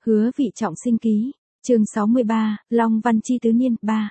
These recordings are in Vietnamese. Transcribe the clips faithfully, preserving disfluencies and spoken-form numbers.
Hứa Vị trọng sinh ký, chương sáu mươi ba, Long Văn Chi tứ niên, ba.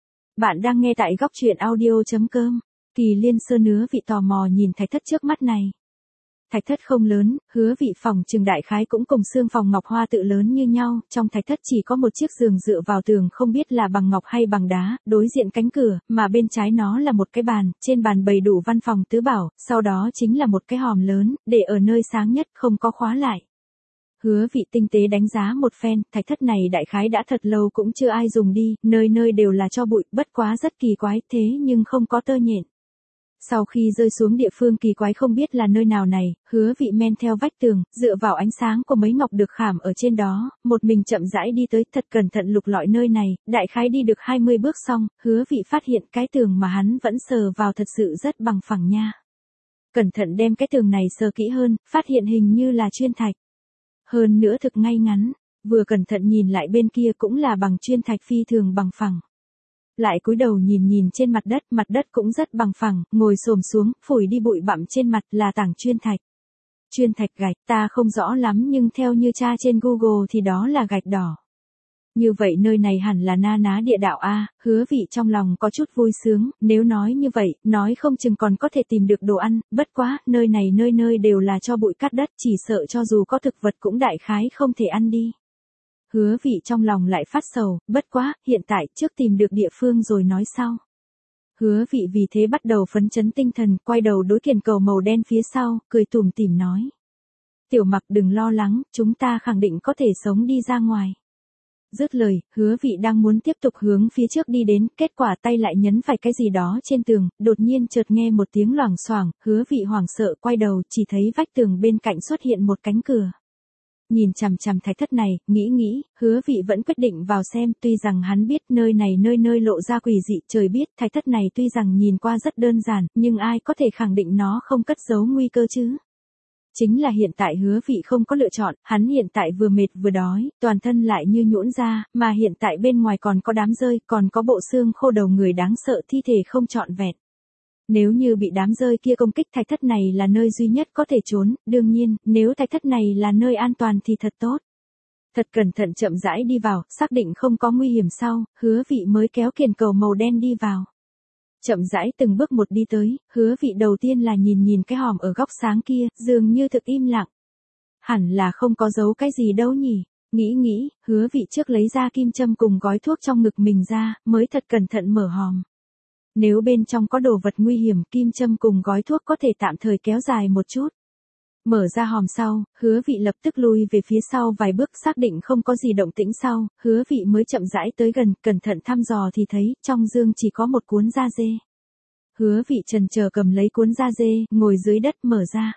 Bạn đang nghe tại góc truyện audio.com, Kỳ Liên Sơn. Hứa Vị tò mò nhìn thạch thất trước mắt này. Thạch thất không lớn, Hứa Vị phòng trường đại khái cũng cùng xương phòng ngọc hoa tự lớn như nhau, trong thạch thất chỉ có một chiếc giường dựa vào tường không biết là bằng ngọc hay bằng đá, đối diện cánh cửa, mà bên trái nó là một cái bàn, trên bàn bày đủ văn phòng tứ bảo, sau đó chính là một cái hòm lớn, để ở nơi sáng nhất không có khóa lại. Hứa Vị tinh tế đánh giá một phen, thạch thất này đại khái đã thật lâu cũng chưa ai dùng đi, nơi nơi đều là tro bụi, bất quá rất kỳ quái, thế nhưng không có tơ nhện. Sau khi rơi xuống địa phương kỳ quái không biết là nơi nào này, Hứa Vị men theo vách tường, dựa vào ánh sáng của mấy ngọc được khảm ở trên đó, một mình chậm rãi đi tới, thật cẩn thận lục lọi nơi này, đại khái đi được hai mươi bước xong, Hứa Vị phát hiện cái tường mà hắn vẫn sờ vào thật sự rất bằng phẳng nha. Cẩn thận đem cái tường này sờ kỹ hơn, phát hiện hình như là chuyên thạch. Hơn nữa thực ngay ngắn, vừa cẩn thận nhìn lại bên kia cũng là bằng chuyên thạch phi thường bằng phẳng. Lại cúi đầu nhìn nhìn trên mặt đất, mặt đất cũng rất bằng phẳng, ngồi xổm xuống, phủi đi bụi bặm trên mặt là tảng chuyên thạch. Chuyên thạch gạch, ta không rõ lắm nhưng theo như tra trên Google thì đó là gạch đỏ. Như vậy nơi này hẳn là na ná địa đạo a. Hứa Vị trong lòng có chút vui sướng, nếu nói như vậy, nói không chừng còn có thể tìm được đồ ăn, bất quá, nơi này nơi nơi đều là cho bụi cát đất, chỉ sợ cho dù có thực vật cũng đại khái không thể ăn đi. Hứa Vị trong lòng lại phát sầu, bất quá, hiện tại trước tìm được địa phương rồi nói sau. Hứa Vị vì thế bắt đầu phấn chấn tinh thần, quay đầu đối kiền cầu màu đen phía sau, cười tủm tỉm nói. Tiểu Mặc đừng lo lắng, chúng ta khẳng định có thể sống đi ra ngoài. Dứt lời, Hứa Vị đang muốn tiếp tục hướng phía trước đi đến, kết quả tay lại nhấn phải cái gì đó trên tường, đột nhiên chợt nghe một tiếng loảng xoảng, Hứa Vị hoảng sợ quay đầu, chỉ thấy vách tường bên cạnh xuất hiện một cánh cửa. Nhìn chằm chằm thạch thất này, nghĩ nghĩ, Hứa Vị vẫn quyết định vào xem, tuy rằng hắn biết nơi này nơi nơi lộ ra quỷ dị, trời biết, thạch thất này tuy rằng nhìn qua rất đơn giản, nhưng ai có thể khẳng định nó không cất giấu nguy cơ chứ? Chính là hiện tại Hứa Vị không có lựa chọn, hắn hiện tại vừa mệt vừa đói, toàn thân lại như nhũn ra, mà hiện tại bên ngoài còn có đám rơi, còn có bộ xương khô đầu người đáng sợ, thi thể không trọn vẹn. Nếu như bị đám rơi kia công kích, thạch thất này là nơi duy nhất có thể trốn, đương nhiên, nếu thạch thất này là nơi an toàn thì thật tốt. Thật cẩn thận chậm rãi đi vào, xác định không có nguy hiểm sau, Hứa Vị mới kéo kiền cầu màu đen đi vào. Chậm rãi từng bước một đi tới, Hứa Vị đầu tiên là nhìn nhìn cái hòm ở góc sáng kia, dường như thực im lặng. Hẳn là không có giấu cái gì đâu nhỉ, nghĩ nghĩ, Hứa Vị trước lấy ra kim châm cùng gói thuốc trong ngực mình ra, mới thật cẩn thận mở hòm. Nếu bên trong có đồ vật nguy hiểm, kim châm cùng gói thuốc có thể tạm thời kéo dài một chút. Mở ra hòm sau, Hứa Vị lập tức lui về phía sau vài bước, xác định không có gì động tĩnh sau, Hứa Vị mới chậm rãi tới gần, cẩn thận thăm dò thì thấy, trong dương chỉ có một cuốn da dê. Hứa Vị chần chờ cầm lấy cuốn da dê, ngồi dưới đất mở ra.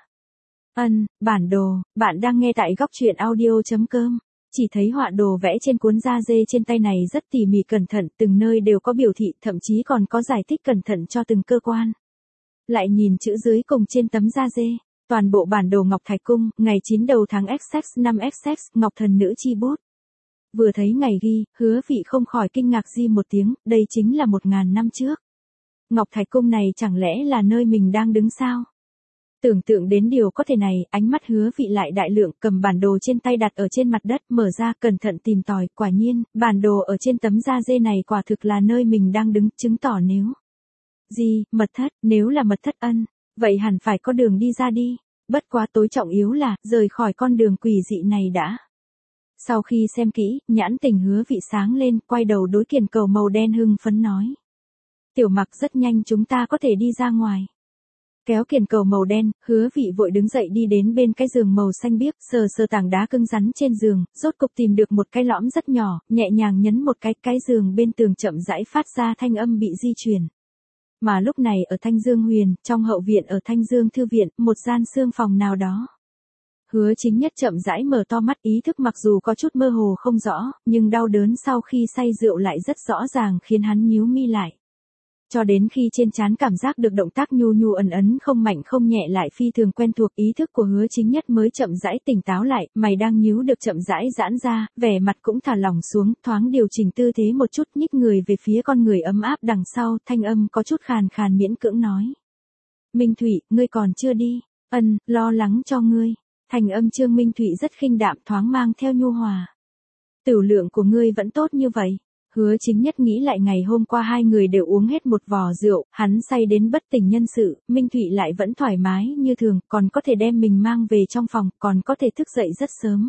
Ân, bản đồ, bạn đang nghe tại góc truyện audio.com. Chỉ thấy họa đồ vẽ trên cuốn da dê trên tay này rất tỉ mỉ cẩn thận, từng nơi đều có biểu thị, thậm chí còn có giải thích cẩn thận cho từng cơ quan. Lại nhìn chữ dưới cùng trên tấm da dê, toàn bộ bản đồ Ngọc Thạch Cung, ngày chín đầu tháng Essex năm Essex, Ngọc Thần Nữ chi bút. Vừa thấy ngày ghi, Hứa Vị không khỏi kinh ngạc di một tiếng, đây chính là một ngàn năm trước. Ngọc Thạch Cung này chẳng lẽ là nơi mình đang đứng sao? Tưởng tượng đến điều có thể này, ánh mắt Hứa Vị lại đại lượng, cầm bản đồ trên tay đặt ở trên mặt đất, mở ra, cẩn thận tìm tòi, quả nhiên, bản đồ ở trên tấm da dê này quả thực là nơi mình đang đứng, chứng tỏ nếu. Gì, mật thất, nếu là mật thất ân, vậy hẳn phải có đường đi ra đi, bất quá tối trọng yếu là, rời khỏi con đường quỷ dị này đã. Sau khi xem kỹ, nhãn tình Hứa Vị sáng lên, quay đầu đối kiền cầu màu đen hưng phấn nói. Tiểu Mặc rất nhanh chúng ta có thể đi ra ngoài. Kéo kiền cầu màu đen, Hứa Vị vội đứng dậy đi đến bên cái giường màu xanh biếc, sờ sờ tảng đá cứng rắn trên giường, rốt cục tìm được một cái lõm rất nhỏ, nhẹ nhàng nhấn một cái, cái giường bên tường chậm rãi phát ra thanh âm bị di chuyển. Mà lúc này ở Thanh Dương Huyền, trong hậu viện ở Thanh Dương Thư Viện, một gian xương phòng nào đó. Hứa Chính Nhất chậm rãi mở to mắt, ý thức mặc dù có chút mơ hồ không rõ, nhưng đau đớn sau khi say rượu lại rất rõ ràng khiến hắn nhíu mi lại. Cho đến khi trên trán cảm giác được động tác nhu nhu ẩn ấn không mạnh không nhẹ lại phi thường quen thuộc, ý thức của Hứa Chính Nhất mới chậm rãi tỉnh táo lại, mày đang nhíu được chậm rãi giãn ra, vẻ mặt cũng thả lỏng xuống, thoáng điều chỉnh tư thế một chút, nhích người về phía con người ấm áp đằng sau, thanh âm có chút khàn khàn miễn cưỡng nói. Minh Thụy, ngươi còn chưa đi, ân, lo lắng cho ngươi. Thành âm Trương Minh Thụy rất khinh đạm thoáng mang theo nhu hòa. Tửu lượng của ngươi vẫn tốt như vậy. Hứa Chính Nhất nghĩ lại ngày hôm qua hai người đều uống hết một vò rượu, hắn say đến bất tỉnh nhân sự, Minh Thụy lại vẫn thoải mái như thường, còn có thể đem mình mang về trong phòng, còn có thể thức dậy rất sớm.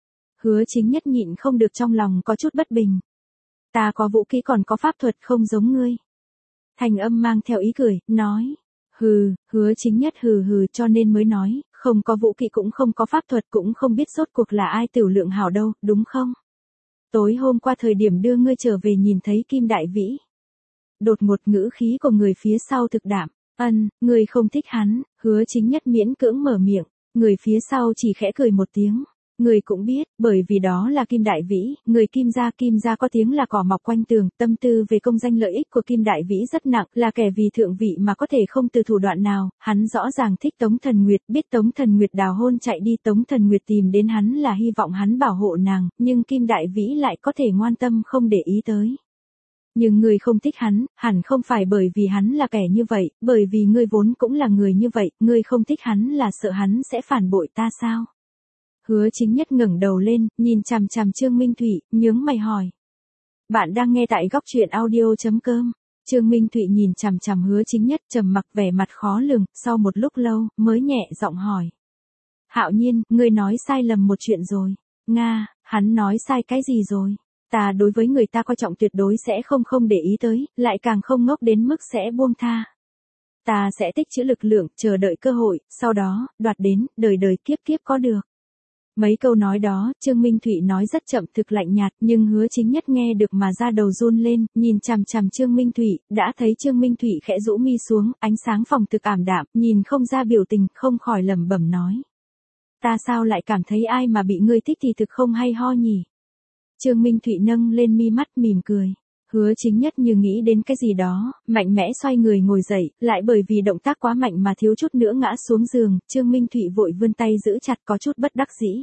Hứa Chính Nhất nhịn không được trong lòng có chút bất bình. Ta có vũ khí còn có pháp thuật không giống ngươi. Thanh âm mang theo ý cười, nói. Hừ, Hứa Chính Nhất hừ hừ cho nên mới nói, không có vũ khí cũng không có pháp thuật cũng không biết rốt cuộc là ai tửu lượng hảo đâu, đúng không? Tối hôm qua thời điểm đưa ngươi trở về nhìn thấy Kim Đại Vĩ. Đột ngột ngữ khí của người phía sau thực đạm, ân, ngươi không thích hắn, Hứa Chính Nhất miễn cưỡng mở miệng, người phía sau chỉ khẽ cười một tiếng. Người cũng biết, bởi vì đó là Kim Đại Vĩ, người Kim gia, Kim gia có tiếng là cỏ mọc quanh tường, tâm tư về công danh lợi ích của Kim Đại Vĩ rất nặng, là kẻ vì thượng vị mà có thể không từ thủ đoạn nào, hắn rõ ràng thích Tống Thần Nguyệt, biết Tống Thần Nguyệt đào hôn chạy đi, Tống Thần Nguyệt tìm đến hắn là hy vọng hắn bảo hộ nàng, nhưng Kim Đại Vĩ lại có thể ngoan tâm không để ý tới. Nhưng người không thích hắn, hẳn không phải bởi vì hắn là kẻ như vậy, bởi vì ngươi vốn cũng là người như vậy, ngươi không thích hắn là sợ hắn sẽ phản bội ta sao? Hứa Chính Nhất ngẩng đầu lên, nhìn chằm chằm Trương Minh Thụy, nhướng mày hỏi. Bạn đang nghe tại góc truyện audio chấm com. Trương Minh Thụy nhìn chằm chằm Hứa Chính Nhất trầm mặc vẻ mặt khó lường, sau một lúc lâu, mới nhẹ giọng hỏi. Hạo Nhiên, ngươi nói sai lầm một chuyện rồi. Nga, hắn nói sai cái gì rồi? Ta đối với người ta coi trọng tuyệt đối sẽ không không để ý tới, lại càng không ngốc đến mức sẽ buông tha. Ta sẽ tích trữ lực lượng, chờ đợi cơ hội, sau đó, đoạt đến, đời đời kiếp kiếp có được. Mấy câu nói đó, Trương Minh Thụy nói rất chậm thực lạnh nhạt, nhưng Hứa Chính Nhất nghe được mà da đầu run lên, nhìn chằm chằm Trương Minh Thụy, đã thấy Trương Minh Thụy khẽ rũ mi xuống, ánh sáng phòng thực ảm đạm, nhìn không ra biểu tình, không khỏi lẩm bẩm nói. Ta sao lại cảm thấy ai mà bị ngươi thích thì thực không hay ho nhỉ? Trương Minh Thụy nâng lên mi mắt mỉm cười. Hứa Chính Nhất như nghĩ đến cái gì đó, mạnh mẽ xoay người ngồi dậy, lại bởi vì động tác quá mạnh mà thiếu chút nữa ngã xuống giường, Trương Minh Thụy vội vươn tay giữ chặt có chút bất đắc dĩ.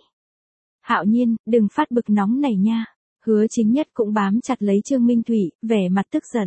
Hạo Nhiên, đừng phát bực nóng này nha. Hứa Chính Nhất cũng bám chặt lấy Trương Minh Thụy, vẻ mặt tức giận.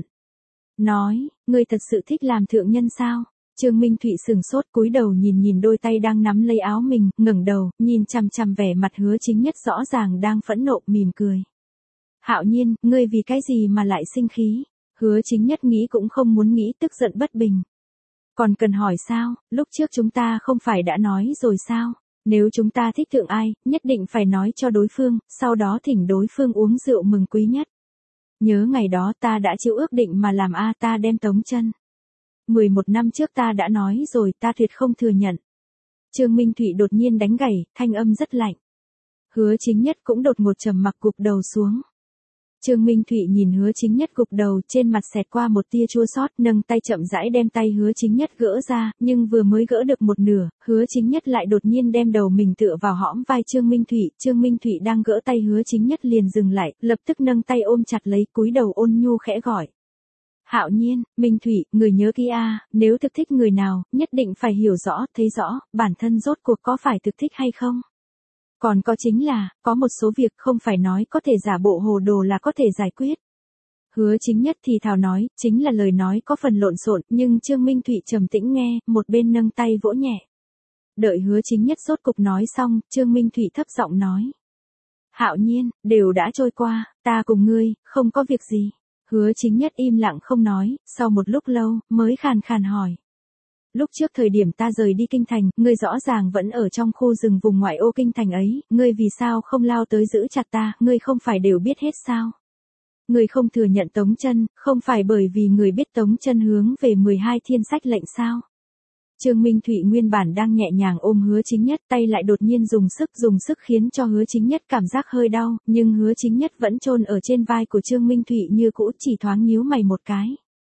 Nói, ngươi thật sự thích làm thượng nhân sao? Trương Minh Thụy sừng sốt cúi đầu nhìn nhìn đôi tay đang nắm lấy áo mình, ngẩng đầu, nhìn chằm chằm vẻ mặt Hứa Chính Nhất rõ ràng đang phẫn nộ, mỉm cười. Hạo Nhiên, ngươi vì cái gì mà lại sinh khí? Hứa Chính Nhất nghĩ cũng không muốn nghĩ, tức giận bất bình. Còn cần hỏi sao, lúc trước chúng ta không phải đã nói rồi sao? Nếu chúng ta thích thượng ai, nhất định phải nói cho đối phương, sau đó thỉnh đối phương uống rượu mừng quý nhất. Nhớ ngày đó ta đã chịu ước định mà làm a ta đem Tống Chân. mười một năm trước ta đã nói rồi, ta tuyệt không thừa nhận. Trương Minh Thụy đột nhiên đánh gãy, thanh âm rất lạnh. Hứa Chính Nhất cũng đột ngột trầm mặc gục đầu xuống. Trương Minh Thụy nhìn Hứa Chính Nhất gục đầu, trên mặt xẹt qua một tia chua xót, nâng tay chậm rãi đem tay Hứa Chính Nhất gỡ ra, nhưng vừa mới gỡ được một nửa, Hứa Chính Nhất lại đột nhiên đem đầu mình tựa vào hõm vai Trương Minh Thụy, Trương Minh Thụy đang gỡ tay Hứa Chính Nhất liền dừng lại, lập tức nâng tay ôm chặt lấy, cúi đầu ôn nhu khẽ gọi. Hạo Nhiên, Minh Thụy, người nhớ kỹ a, nếu thực thích người nào, nhất định phải hiểu rõ, thấy rõ, bản thân rốt cuộc có phải thực thích hay không. Còn có chính là, có một số việc không phải nói có thể giả bộ hồ đồ là có thể giải quyết. Hứa Chính Nhất thì thào nói, chính là lời nói có phần lộn xộn, nhưng Trương Minh Thụy trầm tĩnh nghe, một bên nâng tay vỗ nhẹ. Đợi Hứa Chính Nhất rốt cục nói xong, Trương Minh Thụy thấp giọng nói. Hạo Nhiên, đều đã trôi qua, ta cùng ngươi, không có việc gì. Hứa Chính Nhất im lặng không nói, sau một lúc lâu, mới khàn khàn hỏi. Lúc trước thời điểm ta rời đi kinh thành, ngươi rõ ràng vẫn ở trong khu rừng vùng ngoại ô kinh thành ấy, ngươi vì sao không lao tới giữ chặt ta, ngươi không phải đều biết hết sao? Ngươi không thừa nhận Tống Chân, không phải bởi vì người biết Tống Chân hướng về mười hai thiên sách lệnh sao? Trương Minh Thụy nguyên bản đang nhẹ nhàng ôm Hứa Chính Nhất, tay lại đột nhiên dùng sức dùng sức khiến cho Hứa Chính Nhất cảm giác hơi đau, nhưng Hứa Chính Nhất vẫn chôn ở trên vai của Trương Minh Thụy như cũ, chỉ thoáng nhíu mày một cái.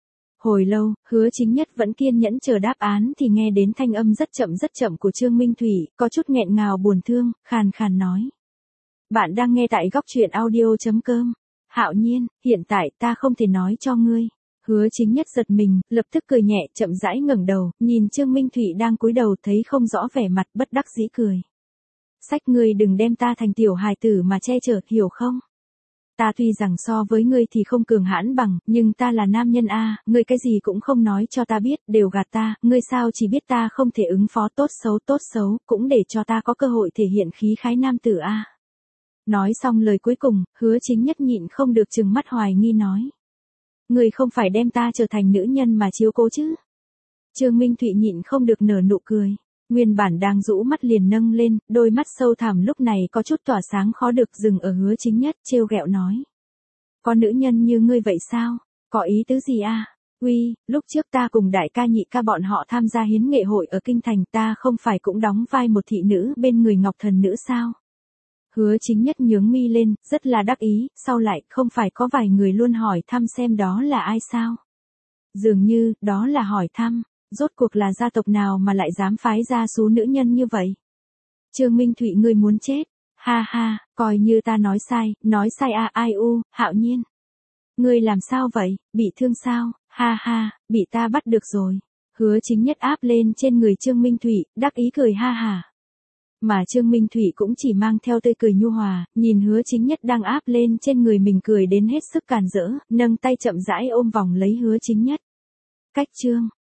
Hồi lâu, Hứa Chính Nhất vẫn kiên nhẫn chờ đáp án thì nghe đến thanh âm rất chậm rất chậm của Trương Minh Thụy, có chút nghẹn ngào buồn thương, khàn khàn nói. Bạn đang nghe tại góc truyện audio chấm com. Hạo Nhiên, hiện tại ta không thể nói cho ngươi. Hứa Chính Nhất giật mình, lập tức cười nhẹ, chậm rãi ngẩng đầu, nhìn Trương Minh Thụy đang cúi đầu thấy không rõ vẻ mặt, bất đắc dĩ cười. Sách ngươi đừng đem ta thành tiểu hài tử mà che chở, hiểu không? Ta tuy rằng so với ngươi thì không cường hãn bằng, nhưng ta là nam nhân a, ngươi cái gì cũng không nói cho ta biết, đều gạt ta, ngươi sao chỉ biết ta không thể ứng phó tốt xấu tốt xấu, cũng để cho ta có cơ hội thể hiện khí khái nam tử a. Nói xong lời cuối cùng, Hứa Chính Nhất nhịn không được trừng mắt hoài nghi nói. Người không phải đem ta trở thành nữ nhân mà chiếu cố chứ? Trương Minh Thụy nhịn không được nở nụ cười. Nguyên bản đang rũ mắt liền nâng lên, đôi mắt sâu thẳm lúc này có chút tỏa sáng khó được dừng ở Hứa Chính Nhất, trêu ghẹo nói. Có nữ nhân như ngươi vậy sao? Có ý tứ gì à? Uy, lúc trước ta cùng đại ca nhị ca bọn họ tham gia hiến nghệ hội ở Kinh Thành, ta không phải cũng đóng vai một thị nữ bên người Ngọc Thần Nữ sao? Hứa Chính Nhất nhướng mi lên, rất là đắc ý, sau lại không phải có vài người luôn hỏi thăm xem đó là ai sao? Dường như, đó là hỏi thăm, rốt cuộc là gia tộc nào mà lại dám phái ra số nữ nhân như vậy? Trương Minh Thụy ngươi muốn chết, ha ha, coi như ta nói sai, nói sai à ai u, Hạo Nhiên. Ngươi làm sao vậy, bị thương sao, ha ha, bị ta bắt được rồi. Hứa Chính Nhất áp lên trên người Trương Minh Thụy, đắc ý cười ha ha. Mà Trương Minh Thụy cũng chỉ mang theo tươi cười nhu hòa, nhìn Hứa Chính Nhất đang áp lên trên người mình cười đến hết sức càn rỡ, nâng tay chậm rãi ôm vòng lấy Hứa Chính Nhất. Cách chương